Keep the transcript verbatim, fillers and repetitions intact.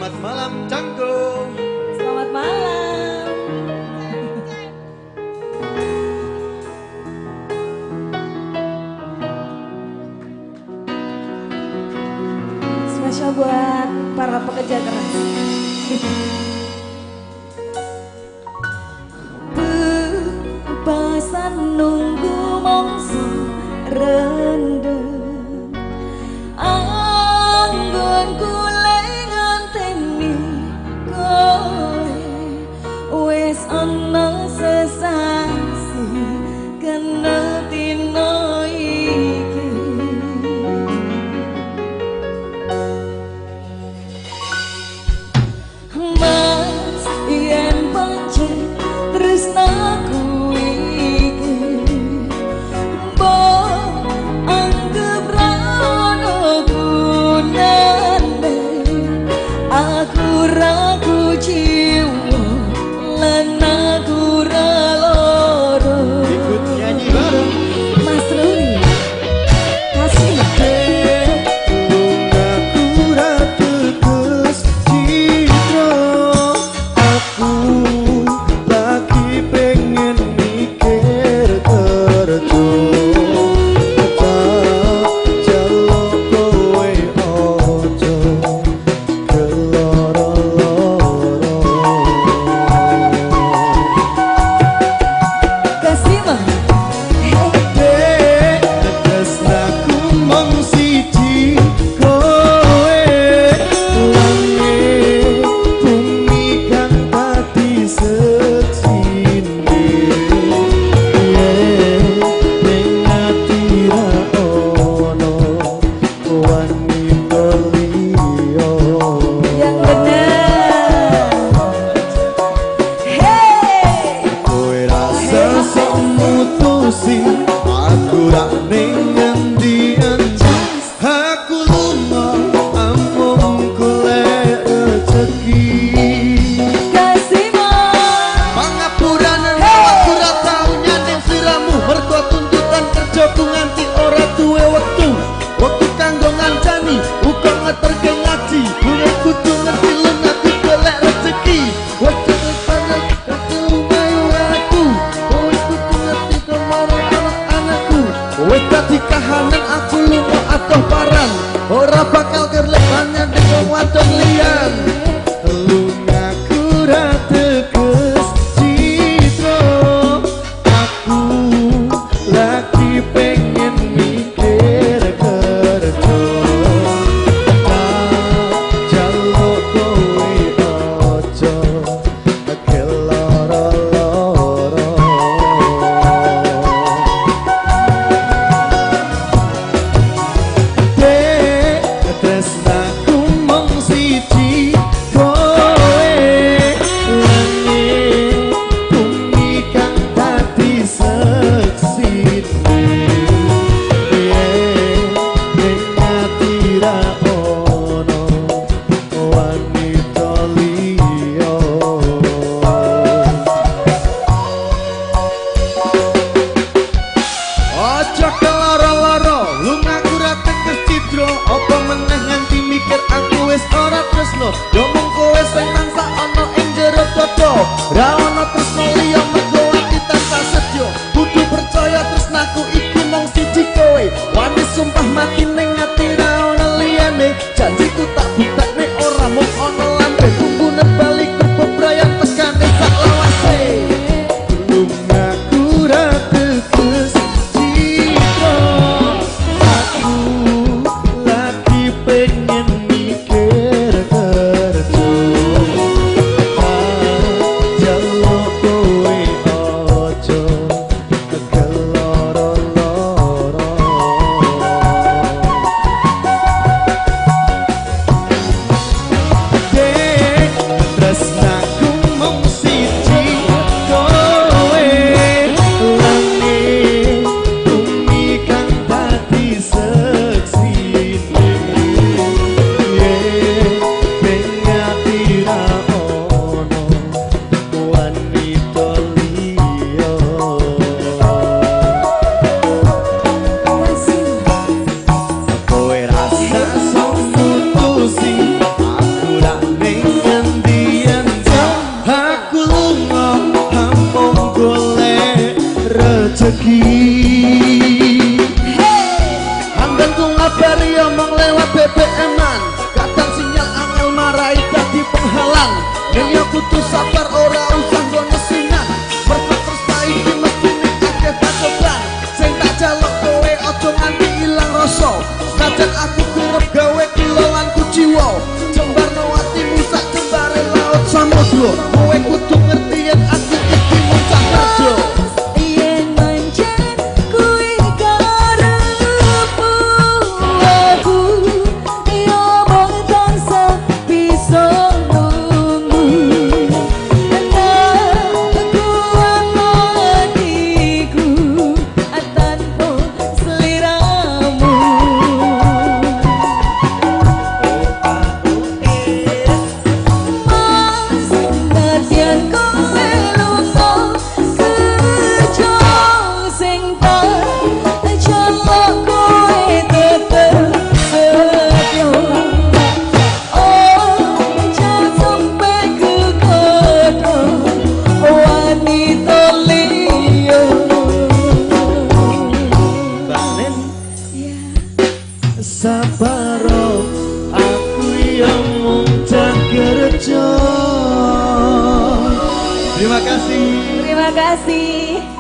Selamat malam Canggung. Selamat malam. Spesial buat para pekerja keras. Bebasan nunggu mongso rendeng, anggon kule nganteni kowe wis ana sesasi kena dino iki. Mas yen pancen tresnaku ragu jiwa lan aku ra loro. Ikut nyanyi bareng Mas Ruli. Kasih aku ra tetes citra, aku lagi pengen mikir kerja. Kahanan aku lunga atoh paran, ora bakal kerlepanya dengan wadon liyan. Lungaku ra teges citra, aku lagi pengen mikir kerja. Jaluk kowe ojo keloro-loro. Domong kowe sing mangsa ana ing jero dodo, ra ono tresno liya mergo ati tanpa sedya. Kudu percaya tresnaku iku mung siji kowe, wani sumpah mati ning ati ra ono liyane. Janjiku tak buktekne ora mung ono lambe, tunggu nebalik bebrayan tekane sak lawase. Lungaku ra teges citra, aku lagi pengen Aku rak ning rasa senajan aku kerep gawe kilolan kuciwa jembarno atimu sak jembare laut samudra kowe kudu ngerti yen aku iki mung cah kerja yen pancen kuwi karepmu aku yo mung tansah bisa nunggu aku ana hatiku tanpa seliramu Mas ngertian kowe lunga kerja sing tak jaluk kowe tetep setia oh jangan sampai kegoda wanita liya Balen sabaro aku yang mung cah kerja. Terima kasih. Terima kasih.